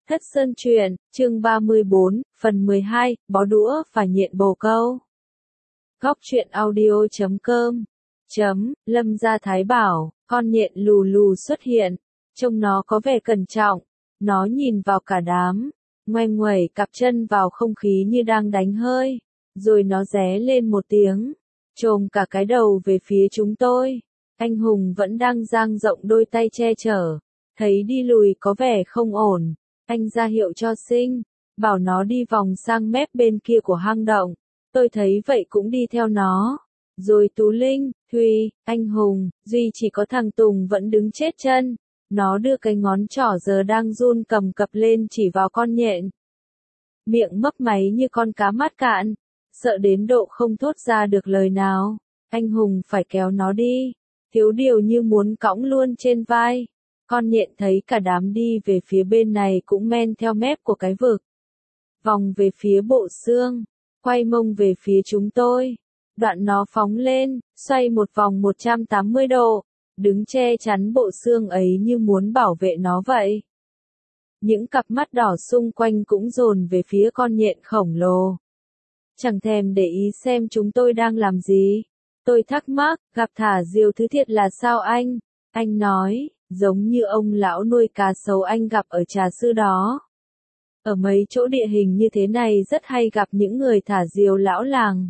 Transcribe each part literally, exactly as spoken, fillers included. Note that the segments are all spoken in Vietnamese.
Thất Sơn Truyện, chương ba mươi bốn, phần mười hai, bó đũa và nhện bồ câu. Góc truyện audio chấm com chấm, Lâm Gia Thái bảo, con nhện lù lù xuất hiện, trông nó có vẻ cẩn trọng, nó nhìn vào cả đám, ngoe nguẩy cặp chân vào không khí như đang đánh hơi, rồi nó ré lên một tiếng, chồm cả cái đầu về phía chúng tôi. Anh Hùng vẫn đang dang rộng đôi tay che chở, thấy đi lùi có vẻ không ổn. Anh ra hiệu cho Sinh, bảo nó đi vòng sang mép bên kia của hang động. Tôi thấy vậy cũng đi theo nó. Rồi Tú Linh, Thùy, anh Hùng, duy chỉ có thằng Tùng vẫn đứng chết chân. Nó đưa cái ngón trỏ giờ đang run cầm cập lên chỉ vào con nhện. Miệng mấp máy như con cá mát cạn, sợ đến độ không thốt ra được lời nào. Anh Hùng phải kéo nó đi, thiếu điều như muốn cõng luôn trên vai. Con nhện thấy cả đám đi về phía bên này cũng men theo mép của cái vực. Vòng về phía bộ xương, quay mông về phía chúng tôi. Đoạn nó phóng lên, xoay một vòng một trăm tám mươi độ, đứng che chắn bộ xương ấy như muốn bảo vệ nó vậy. Những cặp mắt đỏ xung quanh cũng dồn về phía con nhện khổng lồ. Chẳng thèm để ý xem chúng tôi đang làm gì. Tôi thắc mắc, gặp thả diều thứ thiệt là sao anh? Anh nói, giống như ông lão nuôi cá sấu anh gặp ở Trà Sư đó. Ở mấy chỗ địa hình như thế này rất hay gặp những người thả diều lão làng.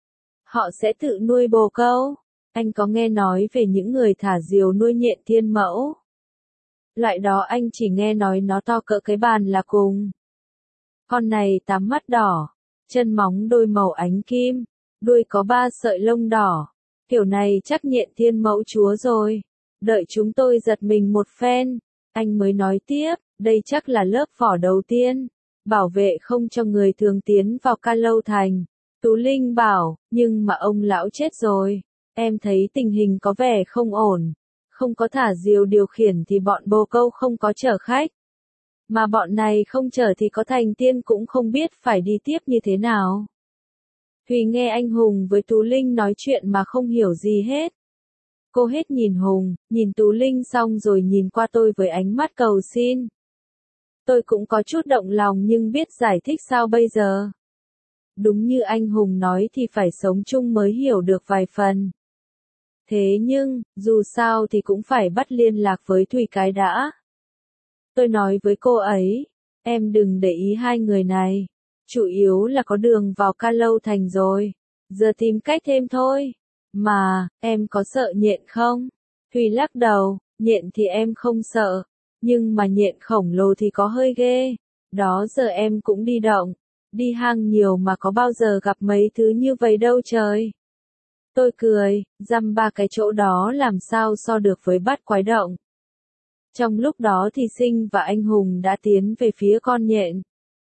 Họ sẽ tự nuôi bồ câu. Anh có nghe nói về những người thả diều nuôi nhện thiên mẫu? Loại đó anh chỉ nghe nói nó to cỡ cái bàn là cùng. Con này tám mắt đỏ, chân móng đôi màu ánh kim, đuôi có ba sợi lông đỏ. Kiểu này chắc nhện thiên mẫu chúa rồi. Đợi chúng tôi giật mình một phen, anh mới nói tiếp, đây chắc là lớp vỏ đầu tiên, bảo vệ không cho người thường tiến vào Ca Lâu Thành. Tú Linh bảo, nhưng mà ông lão chết rồi, em thấy tình hình có vẻ không ổn, không có thả diều điều khiển thì bọn bồ câu không có chở khách. Mà bọn này không chở thì có thành tiên cũng không biết phải đi tiếp như thế nào. Thùy nghe anh Hùng với Tú Linh nói chuyện mà không hiểu gì hết. Cô hết nhìn Hùng, nhìn Tú Linh xong rồi nhìn qua tôi với ánh mắt cầu xin. Tôi cũng có chút động lòng nhưng biết giải thích sao bây giờ. Đúng như anh Hùng nói thì phải sống chung mới hiểu được vài phần. Thế nhưng, dù sao thì cũng phải bắt liên lạc với Thùy cái đã. Tôi nói với cô ấy, em đừng để ý hai người này. Chủ yếu là có đường vào Ca Lâu Thành rồi. Giờ tìm cách thêm thôi. Mà, em có sợ nhện không? Thùy lắc đầu, nhện thì em không sợ, nhưng mà nhện khổng lồ thì có hơi ghê. Đó giờ em cũng đi động, đi hang nhiều mà có bao giờ gặp mấy thứ như vậy đâu trời. Tôi cười, dăm ba cái chỗ đó làm sao so được với bắt quái động. Trong lúc đó thì Sinh và anh Hùng đã tiến về phía con nhện.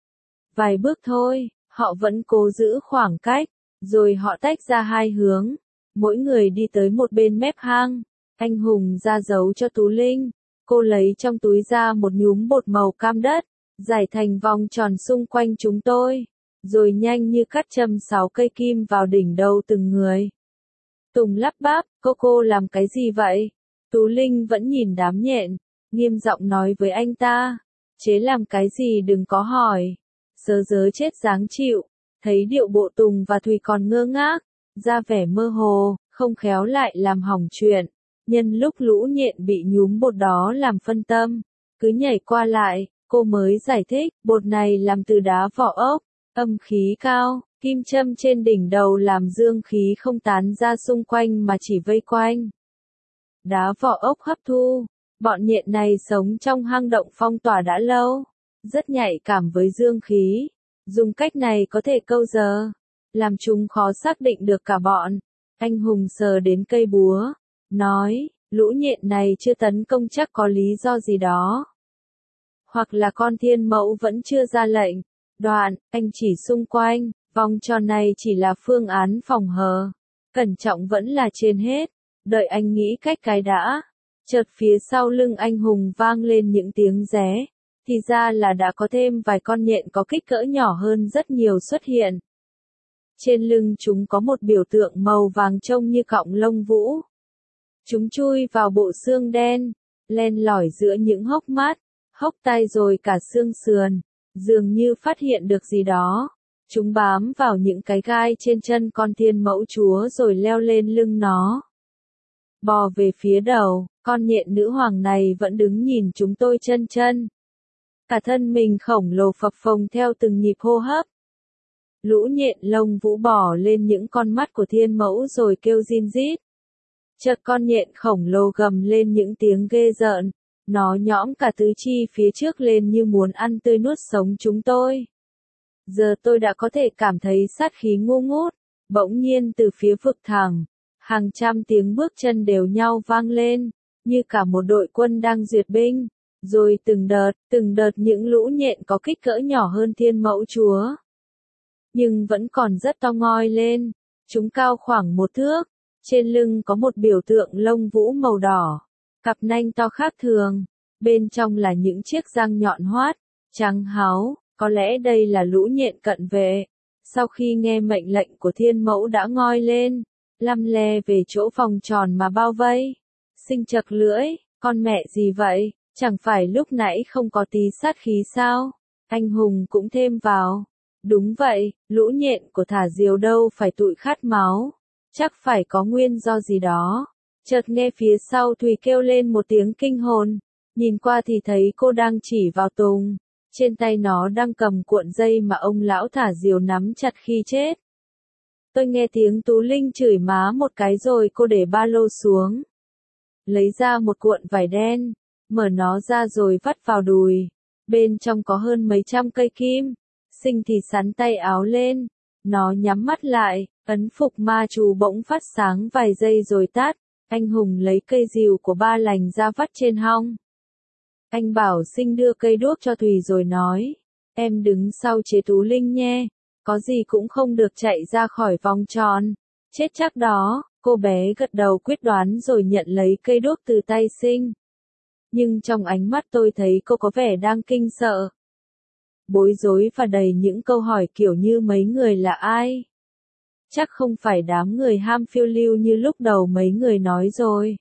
Vài bước thôi, họ vẫn cố giữ khoảng cách, rồi họ tách ra hai hướng. Mỗi người đi tới một bên mép hang, anh Hùng ra dấu cho Tú Linh, cô lấy trong túi ra một nhúm bột màu cam đất, giải thành vòng tròn xung quanh chúng tôi, rồi nhanh như cắt châm sáu cây kim vào đỉnh đầu từng người. Tùng lắp bắp, cô cô làm cái gì vậy? Tú Linh vẫn nhìn đám nhện, nghiêm giọng nói với anh ta, chế làm cái gì đừng có hỏi. Sớ dớ chết dáng chịu, thấy điệu bộ Tùng và Thùy còn ngơ ngác, ra vẻ mơ hồ, không khéo lại làm hỏng chuyện. Nhân lúc lũ nhện bị nhúm bột đó làm phân tâm, cứ nhảy qua lại, cô mới giải thích, bột này làm từ đá vỏ ốc, âm khí cao, kim châm trên đỉnh đầu làm dương khí không tán ra xung quanh mà chỉ vây quanh. Đá vỏ ốc hấp thu, bọn nhện này sống trong hang động phong tỏa đã lâu, rất nhạy cảm với dương khí, dùng cách này có thể câu giờ. Làm chúng khó xác định được cả bọn. Anh Hùng sờ đến cây búa, nói, lũ nhện này chưa tấn công chắc có lý do gì đó. Hoặc là con thiên mẫu vẫn chưa ra lệnh. Đoạn, anh chỉ xung quanh, vòng tròn này chỉ là phương án phòng hờ. Cẩn trọng vẫn là trên hết. Đợi anh nghĩ cách cái đã. Chợt phía sau lưng anh Hùng vang lên những tiếng ré. Thì ra là đã có thêm vài con nhện có kích cỡ nhỏ hơn rất nhiều xuất hiện. Trên lưng chúng có một biểu tượng màu vàng trông như cọng lông vũ. Chúng chui vào bộ xương đen, len lỏi giữa những hốc mắt, hốc tai rồi cả xương sườn, dường như phát hiện được gì đó. Chúng bám vào những cái gai trên chân con thiên mẫu chúa rồi leo lên lưng nó. Bò về phía đầu, con nhện nữ hoàng này vẫn đứng nhìn chúng tôi chân chân. Cả thân mình khổng lồ phập phồng theo từng nhịp hô hấp. Lũ nhện lông vũ bò lên những con mắt của thiên mẫu rồi kêu rin rít. Chợt con nhện khổng lồ gầm lên những tiếng ghê rợn. Nó nhõm cả tứ chi phía trước lên như muốn ăn tươi nuốt sống chúng tôi. Giờ tôi đã có thể cảm thấy sát khí ngu ngút. Bỗng nhiên từ phía vực thẳm, hàng trăm tiếng bước chân đều nhau vang lên, như cả một đội quân đang duyệt binh. Rồi từng đợt, từng đợt những lũ nhện có kích cỡ nhỏ hơn thiên mẫu chúa. Nhưng vẫn còn rất to ngoi lên. Chúng cao khoảng một thước. Trên lưng có một biểu tượng lông vũ màu đỏ. Cặp nanh to khác thường. Bên trong là những chiếc răng nhọn hoắt, trắng háo. Có lẽ đây là lũ nhện cận vệ. Sau khi nghe mệnh lệnh của thiên mẫu đã ngoi lên, lăm le về chỗ vòng tròn mà bao vây. Sinh chật lưỡi, con mẹ gì vậy, chẳng phải lúc nãy không có tí sát khí sao? Anh hùng cũng thêm vào. Đúng vậy, lũ nhện của thả diều đâu phải tụi khát máu. Chắc phải có nguyên do gì đó. Chợt nghe phía sau Thùy kêu lên một tiếng kinh hồn. Nhìn qua thì thấy cô đang chỉ vào Tùng. Trên tay nó đang cầm cuộn dây mà ông lão thả diều nắm chặt khi chết. Tôi nghe tiếng Tú Linh chửi má một cái rồi cô để ba lô xuống. Lấy ra một cuộn vải đen, mở nó ra rồi vắt vào đùi. Bên trong có hơn mấy trăm cây kim. Sinh thì sắn tay áo lên. Nó nhắm mắt lại, ấn phục ma chú bỗng phát sáng vài giây rồi tắt. Anh hùng lấy cây rìu của ba lành ra vắt trên hông. Anh bảo Sinh đưa cây đuốc cho Thùy rồi nói. Em đứng sau chế Tú Linh nhé. Có gì cũng không được chạy ra khỏi vòng tròn. Chết chắc đó, cô bé gật đầu quyết đoán rồi nhận lấy cây đuốc từ tay Sinh. Nhưng trong ánh mắt tôi thấy cô có vẻ đang kinh sợ. Bối rối và đầy những câu hỏi kiểu như mấy người là ai. Chắc không phải đám người ham phiêu lưu như lúc đầu mấy người nói rồi.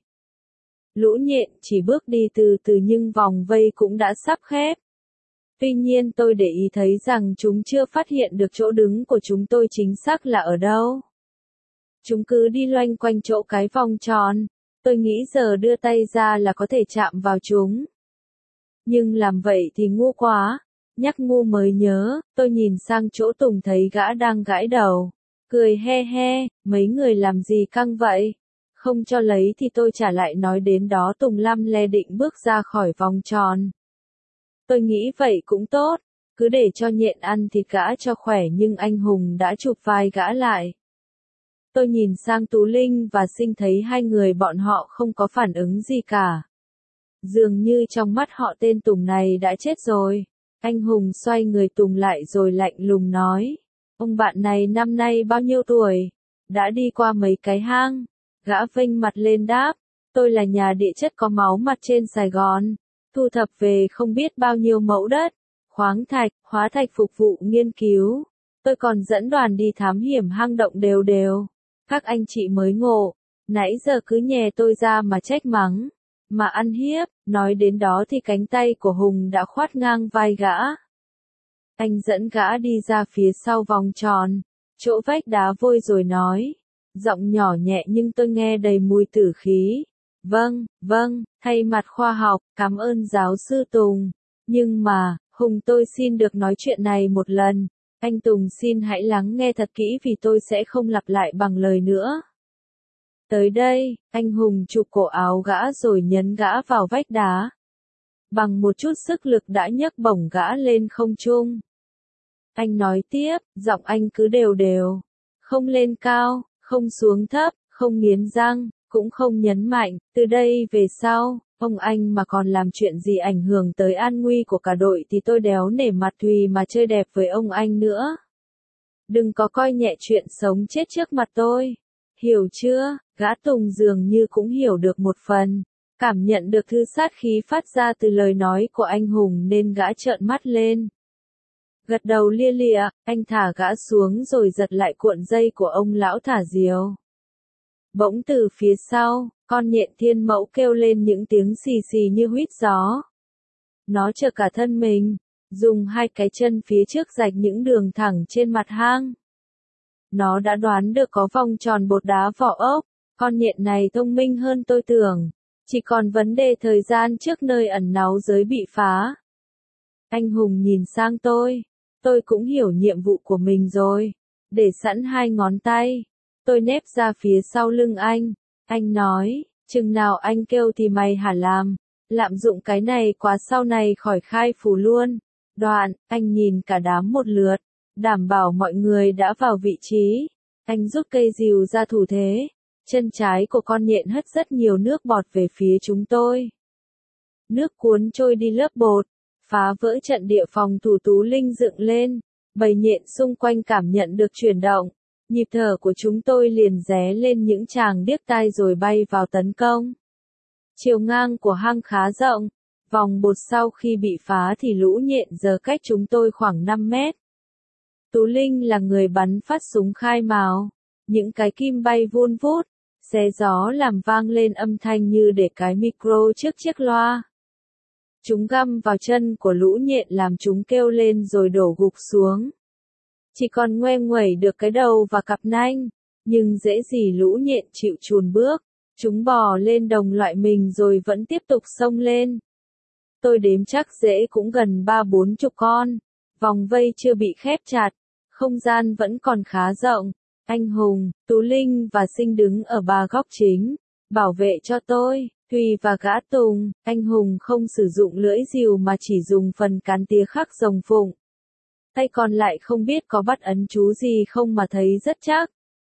Lũ nhện chỉ bước đi từ từ nhưng vòng vây cũng đã sắp khép. Tuy nhiên tôi để ý thấy rằng chúng chưa phát hiện được chỗ đứng của chúng tôi chính xác là ở đâu. Chúng cứ đi loanh quanh chỗ cái vòng tròn. Tôi nghĩ giờ đưa tay ra là có thể chạm vào chúng. Nhưng làm vậy thì ngu quá. Nhắc ngu mới nhớ, tôi nhìn sang chỗ Tùng thấy gã đang gãi đầu. Cười he he, mấy người làm gì căng vậy? Không cho lấy thì tôi trả lại nói đến đó. Tùng lăm le định bước ra khỏi vòng tròn. Tôi nghĩ vậy cũng tốt, cứ để cho nhện ăn thịt gã cho khỏe nhưng anh hùng đã chụp vai gã lại. Tôi nhìn sang Tú Linh và Sinh thấy hai người bọn họ không có phản ứng gì cả. Dường như trong mắt họ tên Tùng này đã chết rồi. Anh hùng xoay người Tùng lại rồi lạnh lùng nói. Ông bạn này năm nay bao nhiêu tuổi? Đã đi qua mấy cái hang? Gã vênh mặt lên đáp. Tôi là nhà địa chất có máu mặt trên Sài Gòn. Thu thập về không biết bao nhiêu mẫu đất, khoáng thạch, hóa thạch phục vụ nghiên cứu. Tôi còn dẫn đoàn đi thám hiểm hang động đều đều. Các anh chị mới ngộ, nãy giờ cứ nhè tôi ra mà trách mắng, mà ăn hiếp. Nói đến đó thì cánh tay của Hùng đã khoát ngang vai gã. Anh dẫn gã đi ra phía sau vòng tròn, chỗ vách đá vôi rồi nói. Giọng nhỏ nhẹ nhưng tôi nghe đầy mùi tử khí. Vâng, vâng, thay mặt khoa học, cảm ơn giáo sư Tùng. Nhưng mà, Hùng tôi xin được nói chuyện này một lần. Anh Tùng xin hãy lắng nghe thật kỹ vì tôi sẽ không lặp lại bằng lời nữa. Tới đây, anh Hùng chụp cổ áo gã rồi nhấn gã vào vách đá. Bằng một chút sức lực đã nhấc bổng gã lên không trung. Anh nói tiếp, giọng anh cứ đều đều. Không lên cao, không xuống thấp, không nghiến răng. Cũng không nhấn mạnh, từ đây về sau, ông anh mà còn làm chuyện gì ảnh hưởng tới an nguy của cả đội thì tôi đéo nể mặt Thùy mà chơi đẹp với ông anh nữa. Đừng có coi nhẹ chuyện sống chết trước mặt tôi. Hiểu chưa? Gã Tùng dường như cũng hiểu được một phần. Cảm nhận được thư sát khí phát ra từ lời nói của anh Hùng nên gã trợn mắt lên. Gật đầu lia lịa, anh thả gã xuống rồi giật lại cuộn dây của ông lão thả diều. Bỗng từ phía sau, con nhện thiên mẫu kêu lên những tiếng xì xì như huýt gió. Nó trở cả thân mình, dùng hai cái chân phía trước rạch những đường thẳng trên mặt hang. Nó đã đoán được có vòng tròn bột đá vỏ ốc, con nhện này thông minh hơn tôi tưởng, chỉ còn vấn đề thời gian trước nơi ẩn náu giới bị phá. Anh Hùng nhìn sang tôi, tôi cũng hiểu nhiệm vụ của mình rồi, để sẵn hai ngón tay, tôi nép ra phía sau lưng anh, anh nói, chừng nào anh kêu thì mày hả làm, lạm dụng cái này quá sau này khỏi khai phủ luôn. Đoạn, anh nhìn cả đám một lượt, đảm bảo mọi người đã vào vị trí, anh rút cây rìu ra thủ thế, chân trái của con nhện hất rất nhiều nước bọt về phía chúng tôi. Nước cuốn trôi đi lớp bột, phá vỡ trận địa phòng thủ Tú Linh dựng lên, bầy nhện xung quanh cảm nhận được chuyển động, nhịp thở của chúng tôi liền ré lên những tràng điếc tai rồi bay vào tấn công. Chiều ngang của hang khá rộng, vòng bột sau khi bị phá thì lũ nhện giờ cách chúng tôi khoảng năm mét. Tú Linh là người bắn phát súng khai mào, những cái kim bay vun vút, xé gió làm vang lên âm thanh như để cái micro trước chiếc loa. Chúng găm vào chân của lũ nhện làm chúng kêu lên rồi đổ gục xuống. Chỉ còn ngoe nguẩy được cái đầu và cặp nanh, nhưng dễ gì lũ nhện chịu chùn bước, chúng bò lên đồng loại mình rồi vẫn tiếp tục xông lên. Tôi đếm chắc dễ cũng gần ba bốn chục con, vòng vây chưa bị khép chặt, không gian vẫn còn khá rộng. Anh Hùng, Tú Linh và Sinh đứng ở ba góc chính, bảo vệ cho tôi. Thùy và Gã Tùng, anh Hùng không sử dụng lưỡi rìu mà chỉ dùng phần cán tía khắc rồng phụng. Tay còn lại không biết có bắt ấn chú gì không mà thấy rất chắc.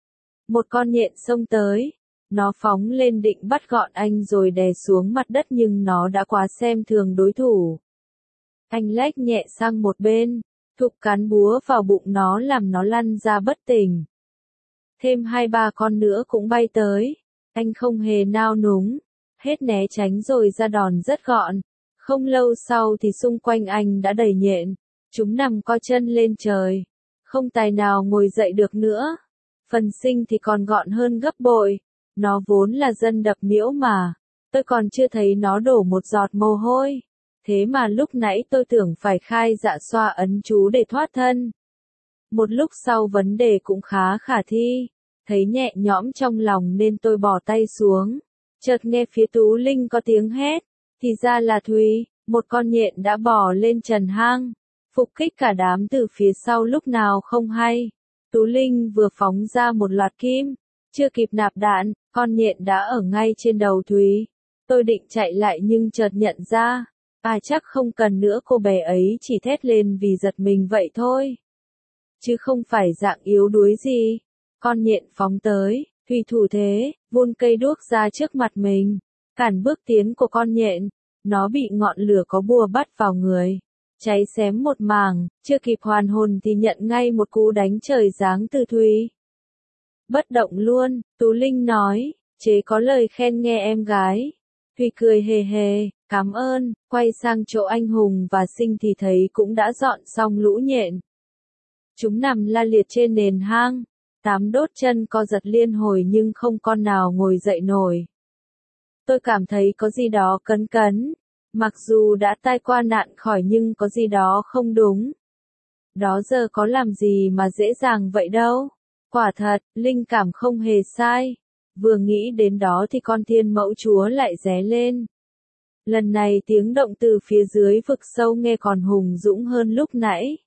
Một con nhện xông tới, nó phóng lên định bắt gọn anh rồi đè xuống mặt đất nhưng nó đã quá xem thường đối thủ. Anh lách nhẹ sang một bên, thục cán búa vào bụng nó làm nó lăn ra bất tỉnh. Thêm hai ba con nữa cũng bay tới, anh không hề nao núng, hết né tránh rồi ra đòn rất gọn. Không lâu sau thì xung quanh anh đã đầy nhện, chúng nằm co chân lên trời, không tài nào ngồi dậy được nữa. Phần Sinh thì còn gọn hơn gấp bội, nó vốn là dân đập miễu mà, tôi còn chưa thấy nó đổ một giọt mồ hôi. Thế mà lúc nãy tôi tưởng phải khai dạ xoa ấn chú để thoát thân. Một lúc sau vấn đề cũng khá khả thi, thấy nhẹ nhõm trong lòng nên tôi bỏ tay xuống. Chợt nghe phía Tú Linh có tiếng hét, thì ra là Thùy, một con nhện đã bò lên trần hang, phục kích cả đám từ phía sau lúc nào không hay. Tú Linh vừa phóng ra một loạt kim, chưa kịp nạp đạn, con nhện đã ở ngay trên đầu Thùy. Tôi định chạy lại nhưng chợt nhận ra, à chắc không cần nữa, cô bé ấy chỉ thét lên vì giật mình vậy thôi. Chứ không phải dạng yếu đuối gì. Con nhện phóng tới, Thùy thủ thế, vun cây đuốc ra trước mặt mình, cản bước tiến của con nhện. Nó bị ngọn lửa có bùa bắt vào người, cháy xém một mảng, chưa kịp hoàn hồn thì nhận ngay một cú đánh trời giáng từ Thùy. Bất động luôn, Tú Linh nói, chế có lời khen nghe em gái. Thùy cười hề hề, cảm ơn, quay sang chỗ anh Hùng và Sinh thì thấy cũng đã dọn xong lũ nhện. Chúng nằm la liệt trên nền hang, tám đốt chân co giật liên hồi nhưng không con nào ngồi dậy nổi. Tôi cảm thấy có gì đó cấn cấn, mặc dù đã tai qua nạn khỏi nhưng có gì đó không đúng. Đó giờ có làm gì mà dễ dàng vậy đâu. Quả thật, linh cảm không hề sai. Vừa nghĩ đến đó thì con thiên mẫu chúa lại ré lên. Lần này tiếng động từ phía dưới vực sâu nghe còn hùng dũng hơn lúc nãy.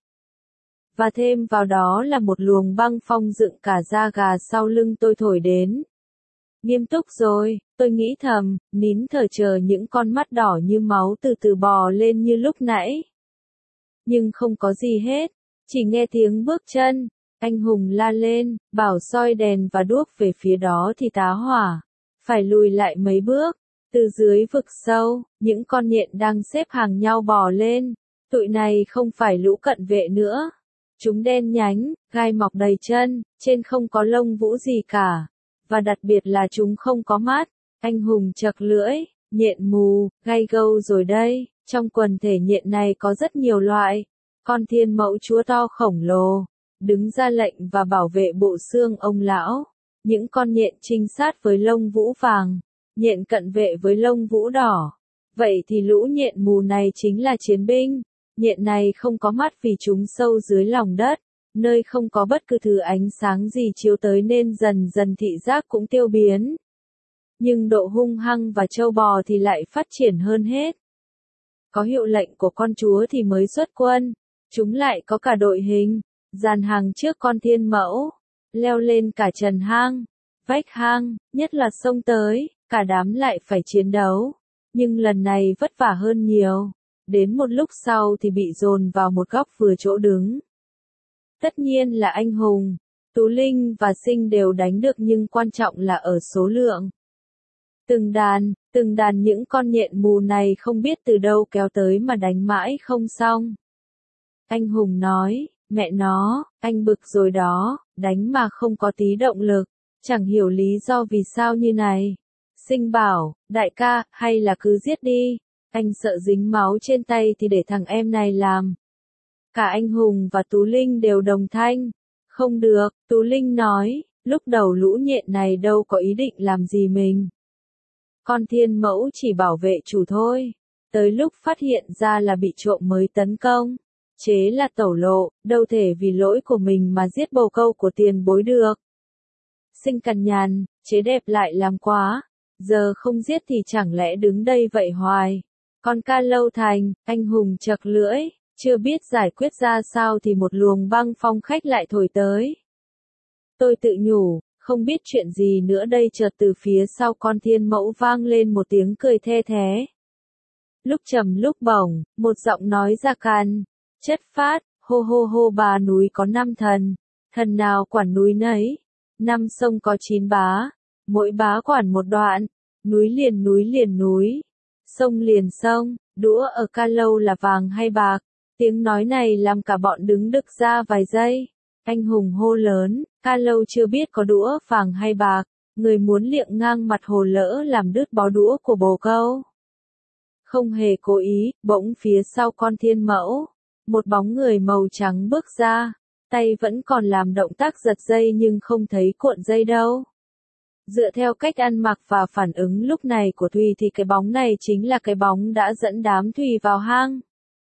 Và thêm vào đó là một luồng băng phong dựng cả da gà sau lưng tôi thổi đến. Nghiêm túc rồi, tôi nghĩ thầm, nín thở chờ những con mắt đỏ như máu từ từ bò lên như lúc nãy. Nhưng không có gì hết, chỉ nghe tiếng bước chân, anh Hùng la lên, bảo soi đèn và đuốc về phía đó thì tá hỏa. Phải lùi lại mấy bước, từ dưới vực sâu, những con nhện đang xếp hàng nhau bò lên, tụi này không phải lũ cận vệ nữa. Chúng đen nhánh, gai mọc đầy chân, trên không có lông vũ gì cả. Và đặc biệt là chúng không có mắt. Anh Hùng chật lưỡi, nhện mù, gai gâu rồi đây. Trong quần thể nhện này có rất nhiều loại. Con thiên mẫu chúa to khổng lồ, đứng ra lệnh và bảo vệ bộ xương ông lão. Những con nhện trinh sát với lông vũ vàng, nhện cận vệ với lông vũ đỏ. Vậy thì lũ nhện mù này chính là chiến binh. Nhện này không có mắt vì chúng sâu dưới lòng đất, nơi không có bất cứ thứ ánh sáng gì chiếu tới nên dần dần thị giác cũng tiêu biến. Nhưng độ hung hăng và trâu bò thì lại phát triển hơn hết. Có hiệu lệnh của con chúa thì mới xuất quân, chúng lại có cả đội hình, dàn hàng trước con thiên mẫu, leo lên cả trần hang, vách hang, nhất là xông tới, cả đám lại phải chiến đấu, nhưng lần này vất vả hơn nhiều, đến một lúc sau thì bị dồn vào một góc vừa chỗ đứng. Tất nhiên là anh hùng, Tú Linh và Sinh đều đánh được nhưng quan trọng là ở số lượng. Từng đàn, từng đàn những con nhện mù này không biết từ đâu kéo tới mà đánh mãi không xong. Anh hùng nói, mẹ nó, anh bực rồi đó, đánh mà không có tí động lực, chẳng hiểu lý do vì sao như này. Sinh bảo, đại ca, hay là cứ giết đi, anh sợ dính máu trên tay thì để thằng em này làm. Cả anh hùng và Tú Linh đều đồng thanh. Không được, Tú Linh nói, lúc đầu lũ nhện này đâu có ý định làm gì mình. Con thiên mẫu chỉ bảo vệ chủ thôi. Tới lúc phát hiện ra là bị trộm mới tấn công. Chế là tẩu lộ, đâu thể vì lỗi của mình mà giết bồ câu của tiền bối được. Sinh cằn nhằn, chế đẹp lại làm quá. Giờ không giết thì chẳng lẽ đứng đây vậy hoài. Con ca lâu thành, anh hùng chật lưỡi, chưa biết giải quyết ra sao thì một luồng băng phong khách lại thổi tới. Tôi tự nhủ, không biết chuyện gì nữa đây chợt từ phía sau con thiên mẫu vang lên một tiếng cười the thé. Lúc trầm lúc bổng, một giọng nói ra can, chất phát, hô hô hô bà núi có năm thần, thần nào quản núi nấy, năm sông có chín bá, mỗi bá quản một đoạn, núi liền núi liền núi, sông liền sông, đũa ở ca lâu là vàng hay bạc, tiếng nói này làm cả bọn đứng đực ra vài giây. Anh hùng hô lớn, ca lâu chưa biết có đũa vàng hay bạc, người muốn liệng ngang mặt hồ lỡ làm đứt bó đũa của bồ câu. Không hề cố ý, bỗng phía sau con thiên mẫu, một bóng người màu trắng bước ra, tay vẫn còn làm động tác giật dây nhưng không thấy cuộn dây đâu. Dựa theo cách ăn mặc và phản ứng lúc này của Thùy thì cái bóng này chính là cái bóng đã dẫn đám Thùy vào hang.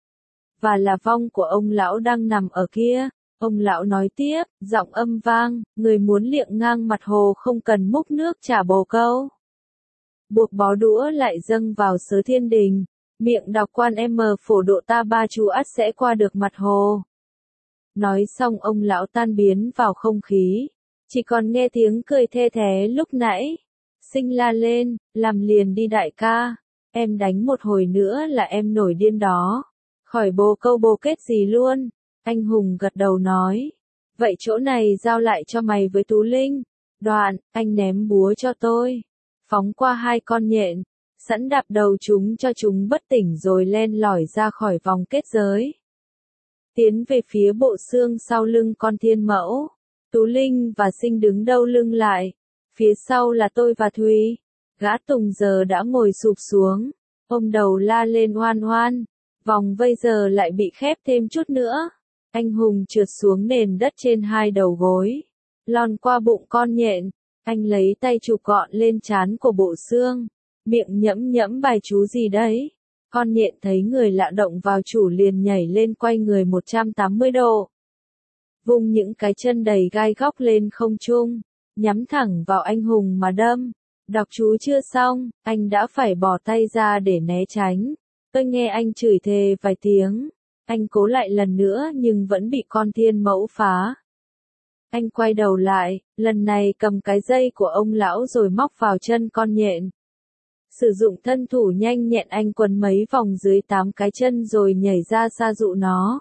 Và là vong của ông lão đang nằm ở kia. Ông lão nói tiếp, giọng âm vang, người muốn liệng ngang mặt hồ không cần múc nước trả bồ câu. Buộc bó đũa lại dâng vào sớ thiên đình, miệng đọc quan em phổ độ ta ba chú ắt sẽ qua được mặt hồ. Nói xong ông lão tan biến vào không khí, chỉ còn nghe tiếng cười the thé lúc nãy. Sinh la lên, làm liền đi đại ca, em đánh một hồi nữa là em nổi điên đó, khỏi bồ câu bồ kết gì luôn. Anh hùng gật đầu nói, vậy chỗ này giao lại cho mày với Tú Linh. Đoạn, anh ném búa cho tôi, phóng qua hai con nhện, sẵn đạp đầu chúng cho chúng bất tỉnh rồi len lỏi ra khỏi vòng kết giới. Tiến về phía bộ xương sau lưng con thiên mẫu, Tú Linh và Sinh đứng đâu lưng lại, phía sau là tôi và Thùy. Gã Tùng giờ đã ngồi sụp xuống, ôm đầu la lên oan oan, vòng vây giờ lại bị khép thêm chút nữa. Anh hùng trượt xuống nền đất trên hai đầu gối, lòn qua bụng con nhện, anh lấy tay chụp gọn lên trán của bộ xương, miệng nhẫm nhẫm bài chú gì đấy. Con nhện thấy người lạ động vào chủ liền nhảy lên quay người một trăm tám mươi độ. Vung những cái chân đầy gai góc lên không trung, nhắm thẳng vào anh hùng mà đâm. Đọc chú chưa xong, anh đã phải bỏ tay ra để né tránh. Tôi nghe anh chửi thề vài tiếng. Anh cố lại lần nữa nhưng vẫn bị con thiên mẫu phá. Anh quay đầu lại, lần này cầm cái dây của ông lão rồi móc vào chân con nhện. Sử dụng thân thủ nhanh nhẹn anh quấn mấy vòng dưới tám cái chân rồi nhảy ra xa dụ nó.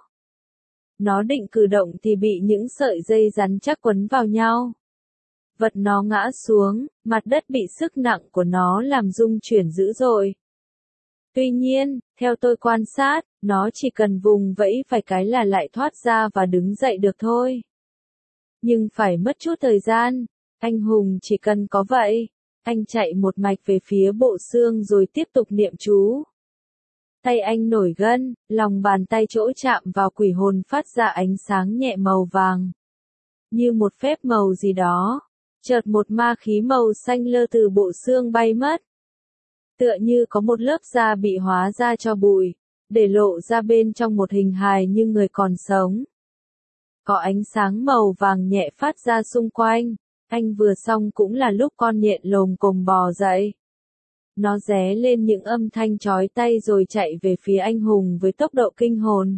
Nó định cử động thì bị những sợi dây rắn chắc quấn vào nhau. Vật nó ngã xuống, mặt đất bị sức nặng của nó làm rung chuyển dữ dội. Tuy nhiên, theo tôi quan sát, nó chỉ cần vùng vẫy vài cái là lại thoát ra và đứng dậy được thôi. Nhưng phải mất chút thời gian, anh hùng chỉ cần có vậy. Anh chạy một mạch về phía bộ xương rồi tiếp tục niệm chú. Tay anh nổi gân, lòng bàn tay chỗ chạm vào quỷ hồn phát ra ánh sáng nhẹ màu vàng. Như một phép màu gì đó. Chợt một ma khí màu xanh lơ từ bộ xương bay mất. Tựa như có một lớp da bị hóa ra cho bụi, để lộ ra bên trong một hình hài như người còn sống. Có ánh sáng màu vàng nhẹ phát ra xung quanh, anh vừa xong cũng là lúc con nhện lồm cồm bò dậy. Nó ré lên những âm thanh chói tai rồi chạy về phía anh hùng với tốc độ kinh hồn.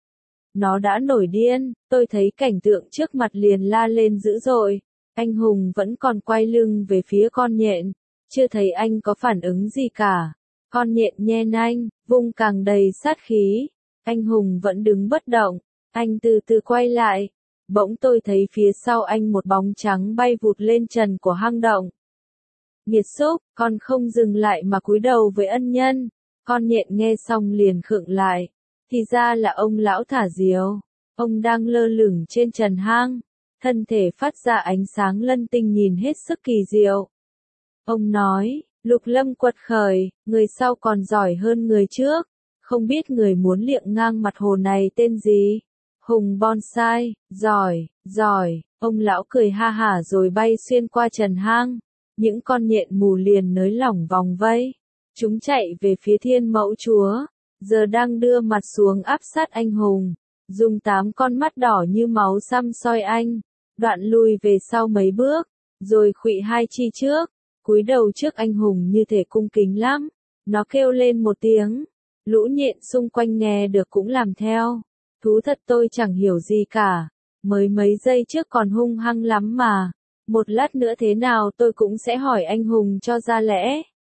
Nó đã nổi điên, tôi thấy cảnh tượng trước mặt liền la lên dữ dội. Anh hùng vẫn còn quay lưng về phía con nhện, chưa thấy anh có phản ứng gì cả. Con nhện nhen anh, vung càng đầy sát khí. Anh hùng vẫn đứng bất động, anh từ từ quay lại. Bỗng tôi thấy phía sau anh một bóng trắng bay vụt lên trần của hang động. Nghiệt xúc, con không dừng lại mà cúi đầu với ân nhân. Con nhện nghe xong liền khựng lại. Thì ra là ông lão thả diều. Ông đang lơ lửng trên trần hang. Thân thể phát ra ánh sáng lân tinh nhìn hết sức kỳ diệu. Ông nói, Lục Lâm quật khởi, người sau còn giỏi hơn người trước. Không biết người muốn liệng ngang mặt hồ này tên gì? Hùng Bonsai, giỏi, giỏi. Ông lão cười ha hả rồi bay xuyên qua trần hang. Những con nhện mù liền nới lỏng vòng vây. Chúng chạy về phía Thiên Mẫu Chúa, giờ đang đưa mặt xuống áp sát anh hùng, dùng tám con mắt đỏ như máu xăm soi anh, đoạn lùi về sau mấy bước, rồi khuỵu hai chi trước, cúi đầu trước anh hùng như thể cung kính lắm. Nó kêu lên một tiếng, lũ nhện xung quanh nghe được cũng làm theo. Thú thật tôi chẳng hiểu gì cả, mới mấy giây trước còn hung hăng lắm mà. Một lát nữa thế nào tôi cũng sẽ hỏi anh hùng cho ra lẽ.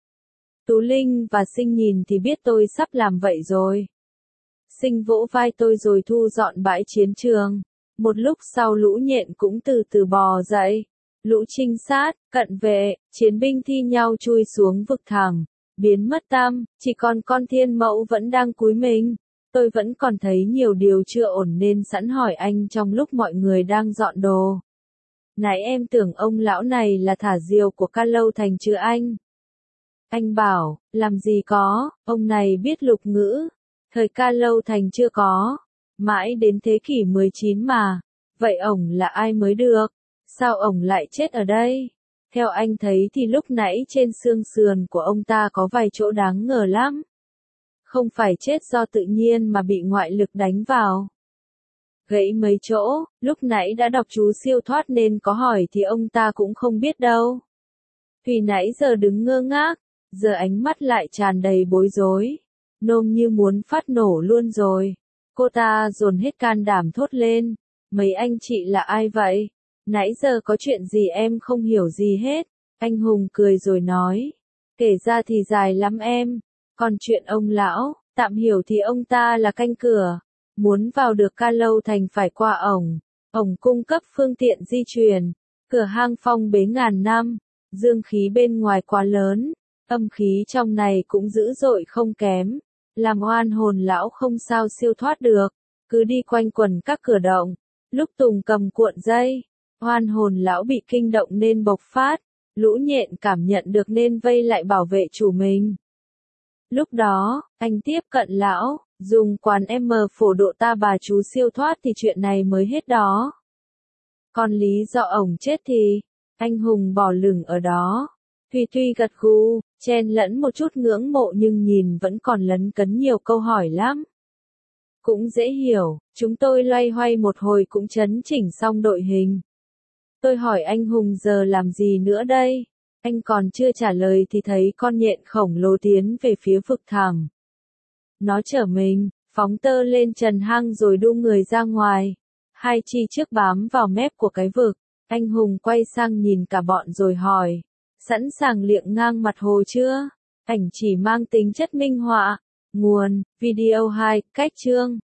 Tú Linh và Sinh nhìn thì biết tôi sắp làm vậy rồi. Sinh vỗ vai tôi rồi thu dọn bãi chiến trường. Một lúc sau lũ nhện cũng từ từ bò dậy. Lũ trinh sát, cận vệ, chiến binh thi nhau chui xuống vực thẳm, biến mất tăm, chỉ còn con Thiên Mẫu vẫn đang cúi mình. Tôi vẫn còn thấy nhiều điều chưa ổn nên sẵn hỏi anh trong lúc mọi người đang dọn đồ. Nãy em tưởng ông lão này là thả diều của Ca Lâu Thành chứ anh. Anh bảo, làm gì có, ông này biết lục ngữ. Thời Ca Lâu Thành chưa có. Mãi đến thế kỷ mười chín mà. Vậy ổng là ai mới được? Sao ổng lại chết ở đây? Theo anh thấy thì lúc nãy trên xương sườn của ông ta có vài chỗ đáng ngờ lắm. Không phải chết do tự nhiên mà bị ngoại lực đánh vào. Gãy mấy chỗ, lúc nãy đã đọc chú siêu thoát nên có hỏi thì ông ta cũng không biết đâu. Thùy nãy giờ đứng ngơ ngác, giờ ánh mắt lại tràn đầy bối rối. Nôm như muốn phát nổ luôn rồi. Cô ta dồn hết can đảm thốt lên. Mấy anh chị là ai vậy? Nãy giờ có chuyện gì em không hiểu gì hết. Anh Hùng cười rồi nói. Kể ra thì dài lắm em. Còn chuyện ông lão, tạm hiểu thì ông ta là canh cửa. Muốn vào được Ca Lâu Thành phải qua ổng. Ổng cung cấp phương tiện di chuyển. Cửa hang phong bế ngàn năm. Dương khí bên ngoài quá lớn. Âm khí trong này cũng dữ dội không kém. Làm oan hồn lão không sao siêu thoát được. Cứ đi quanh quẩn các cửa động. Lúc Tùng cầm cuộn dây. Oan hồn lão bị kinh động nên bộc phát. Lũ nhện cảm nhận được nên vây lại bảo vệ chủ mình. Lúc đó, anh tiếp cận lão. Dùng quán M phổ độ ta bà chú siêu thoát thì chuyện này mới hết đó. Còn lý do ổng chết thì, anh Hùng bỏ lửng ở đó. Thùy Tuy gật gù, chen lẫn một chút ngưỡng mộ nhưng nhìn vẫn còn lấn cấn nhiều câu hỏi lắm. Cũng dễ hiểu, chúng tôi loay hoay một hồi cũng chấn chỉnh xong đội hình. Tôi hỏi anh Hùng giờ làm gì nữa đây? Anh còn chưa trả lời thì thấy con nhện khổng lồ tiến về phía vực thẳm. Nó chở mình, phóng tơ lên trần hang rồi đu người ra ngoài. Hai chi trước bám vào mép của cái vực. Anh Hùng quay sang nhìn cả bọn rồi hỏi. Sẵn sàng liệng ngang mặt hồ chưa? Ảnh chỉ mang tính chất minh họa. Nguồn, video hai, cách chương.